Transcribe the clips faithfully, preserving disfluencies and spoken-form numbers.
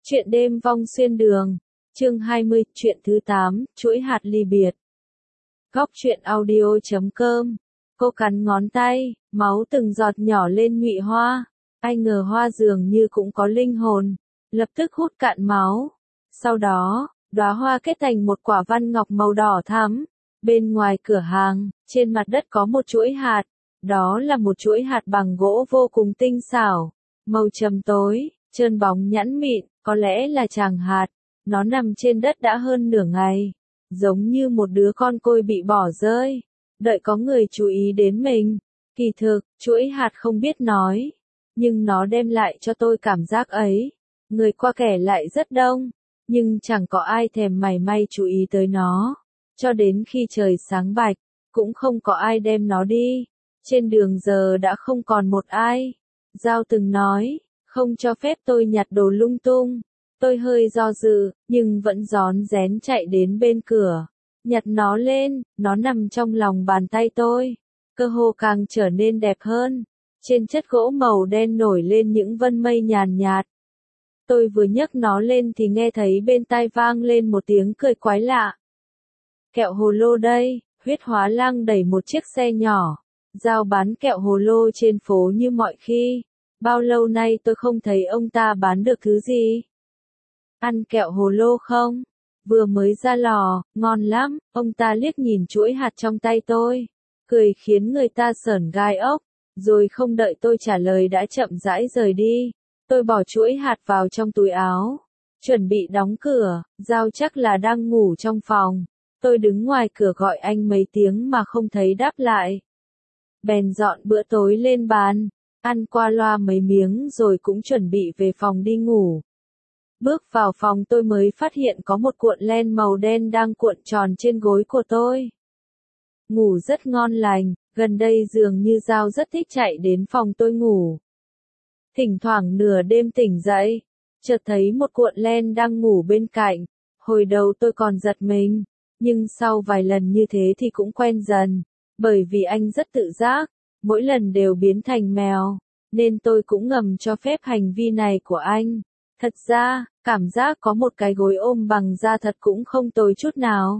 Chuyện đêm vong xuyên đường, chương hai mươi, chuyện thứ tám, chuỗi hạt ly biệt. Góc truyện audio chấm com. Cô cắn ngón tay, máu từng giọt nhỏ lên nhụy hoa. Ai ngờ hoa dường như cũng có linh hồn, lập tức hút cạn máu. Sau đó, đóa hoa kết thành một quả văn ngọc màu đỏ thắm. Bên ngoài cửa hàng, trên mặt đất có một chuỗi hạt. Đó là một chuỗi hạt bằng gỗ vô cùng tinh xảo, màu trầm tối, trơn bóng nhẵn mịn, có lẽ là tràng hạt. Nó nằm trên đất đã hơn nửa ngày, giống như một đứa con côi bị bỏ rơi, đợi có người chú ý đến mình. Kỳ thực, chuỗi hạt không biết nói, nhưng nó đem lại cho tôi cảm giác ấy. Người qua kẻ lại rất đông, nhưng chẳng có ai thèm mảy may chú ý tới nó. Cho đến khi trời sáng bạch, cũng không có ai đem nó đi. Trên đường giờ đã không còn một ai. Giao từng nói, không cho phép tôi nhặt đồ lung tung. Tôi hơi do dự, nhưng vẫn rón rén chạy đến bên cửa. Nhặt nó lên, nó nằm trong lòng bàn tay tôi. Cơ hồ càng trở nên đẹp hơn. Trên chất gỗ màu đen nổi lên những vân mây nhàn nhạt. Tôi vừa nhấc nó lên thì nghe thấy bên tai vang lên một tiếng cười quái lạ. Kẹo hồ lô đây, Huyết Hóa Lang đẩy một chiếc xe nhỏ. Giao bán kẹo hồ lô trên phố như mọi khi. Bao lâu nay tôi không thấy ông ta bán được thứ gì. Ăn kẹo hồ lô không? Vừa mới ra lò, ngon lắm. Ông ta liếc nhìn chuỗi hạt trong tay tôi, cười khiến người ta sởn gai ốc. Rồi không đợi tôi trả lời đã chậm rãi rời đi. Tôi bỏ chuỗi hạt vào trong túi áo, chuẩn bị đóng cửa. Giao chắc là đang ngủ trong phòng. Tôi đứng ngoài cửa gọi anh mấy tiếng mà không thấy đáp lại. Bèn dọn bữa tối lên bàn, ăn qua loa mấy miếng rồi cũng chuẩn bị về phòng đi ngủ. Bước vào phòng tôi mới phát hiện có một cuộn len màu đen đang cuộn tròn trên gối của tôi. Ngủ rất ngon lành, gần đây dường như Giao rất thích chạy đến phòng tôi ngủ. Thỉnh thoảng nửa đêm tỉnh dậy, chợt thấy một cuộn len đang ngủ bên cạnh. Hồi đầu tôi còn giật mình, nhưng sau vài lần như thế thì cũng quen dần. Bởi vì anh rất tự giác, mỗi lần đều biến thành mèo, nên tôi cũng ngầm cho phép hành vi này của anh. Thật ra, cảm giác có một cái gối ôm bằng da thật cũng không tồi chút nào.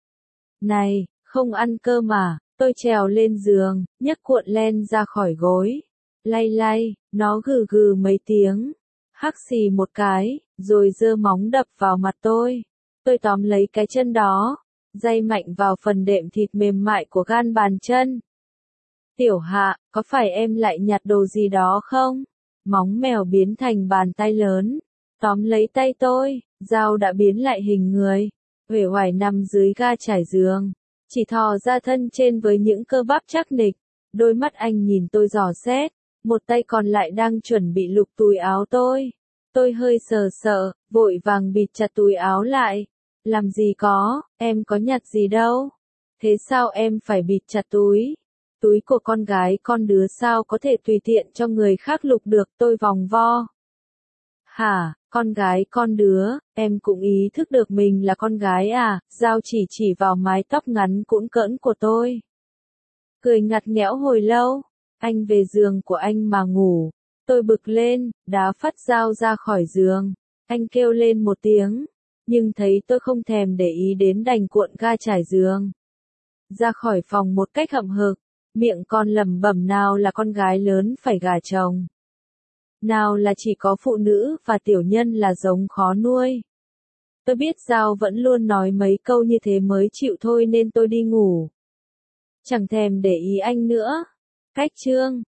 Này, không ăn cơm à? Tôi trèo lên giường, nhấc cuộn len ra khỏi gối. Lay lay, nó gừ gừ mấy tiếng, hắc xì một cái, rồi giơ móng đập vào mặt tôi. Tôi tóm lấy cái chân đó, day mạnh vào phần đệm thịt mềm mại của gan bàn chân. Tiểu Hạ, có phải em lại nhặt đồ gì đó không? Móng mèo biến thành bàn tay lớn, tóm lấy tay tôi. Dao đã biến lại hình người, uể oải nằm dưới ga trải giường, chỉ thò ra thân trên với những cơ bắp chắc nịch. Đôi mắt anh nhìn tôi dò xét, một tay còn lại đang chuẩn bị lục túi áo tôi. Tôi hơi sờ sợ, vội vàng bịt chặt túi áo lại. Làm gì có, em có nhặt gì đâu. Thế sao em phải bịt chặt túi? Túi của con gái con đứa sao có thể tùy tiện cho người khác lục được, tôi vòng vo. Hả, con gái con đứa, em cũng ý thức được mình là con gái à? Giao chỉ chỉ vào mái tóc ngắn cũn cỡn của tôi. Cười ngặt nghẽo hồi lâu, anh về giường của anh mà ngủ. Tôi bực lên, đá phát Giao ra khỏi giường. Anh kêu lên một tiếng, nhưng thấy tôi không thèm để ý đến đành cuộn ga trải giường. Ra khỏi phòng một cách hậm hực, miệng còn lẩm bẩm nào là con gái lớn phải gả chồng. Nào là chỉ có phụ nữ và tiểu nhân là giống khó nuôi. Tôi biết Giao vẫn luôn nói mấy câu như thế mới chịu thôi nên tôi đi ngủ. Chẳng thèm để ý anh nữa. Cách chương